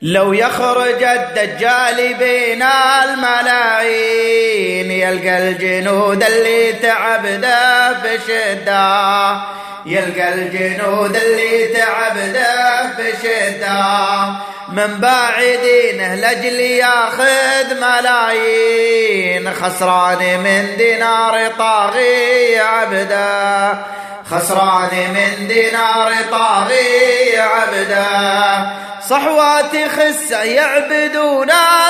لو يخرج الدجال بين الملايين يلقى الجنود اللي تعبده بشدة، يلقى الجنود اللي تعبده بشدة، من بعيدينه لجل ياخذ ملايين، خسران من دينار طاغي عبده، خسران من دينار طاغي عبده، صحوات خسة يعبدون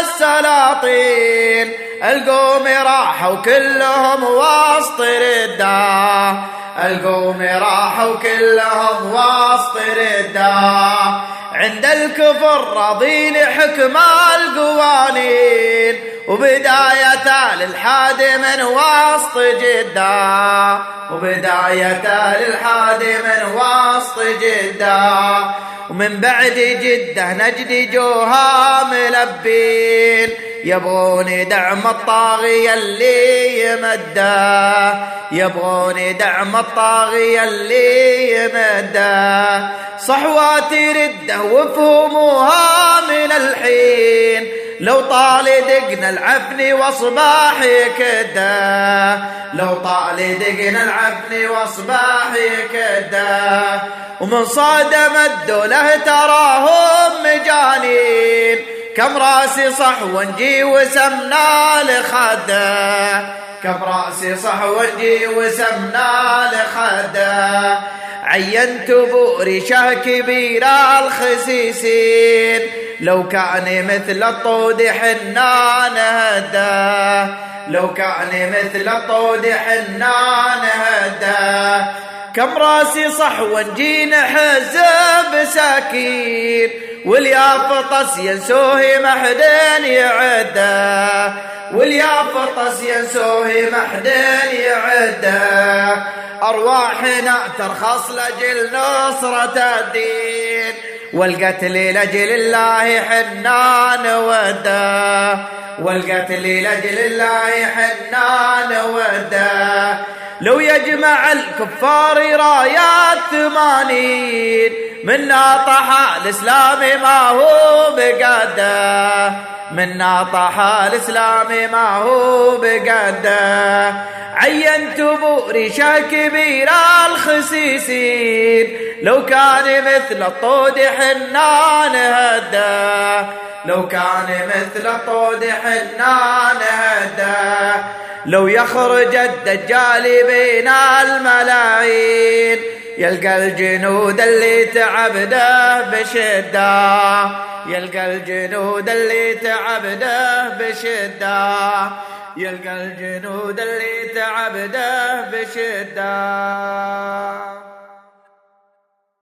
السلاطين، القوم راحوا كلهم وسط ردة، القوم راحوا كلهم وسط ردة، عند الكفر راضين حكم القوانين، وبداية للحاد من وسط جدة، وبداية للحاد من وسط جدة، ومن بعد جدة نجد جوها ملبين، يبغون دعم الطاغية اللي يمده، يبغون دعم الطاغية اللي يمده، صحوات ردة وفهموها من الحين، لو طال دقنا العفن واصباح يكده، لو طال دقنا العفن واصباح يكده، ومن صادم الدوله تراهم مجانين، كم راسي صحو نجي وسمنا لخده، كم راسي صحو نجي وسمنا لخده، عينت بورشه كبير الخسيسين، لو كان مثل الطود حنا نهده، لو كان مثل الطود حنا نهده، كم راسي صحو نجي نحزب سكين، واليافطس ينسوه محدن يعده، واليافطس ينسوه محدن يعده، أرواحنا ترخص لجل نصرة الدين، والقتل لجل الله حنا نوده، والقتل لجل الله حنا نوده، لو يجمع الكفار رايات 80 منا طحا الإسلام ما هو بقده، منا طحا الإسلام ما هو بقده، عينت بورشه كبير الخسيسين، لو كان مثل الطود حنا نهده، لو كان مثل الطود حنا نهده، لو يخرج الدجال بين الملايين يلقى الجنود اللي تعبده بشدة، يلقى الجنود اللي تعبده بشدة، يلقى الجنود اللي تعبده بشدة.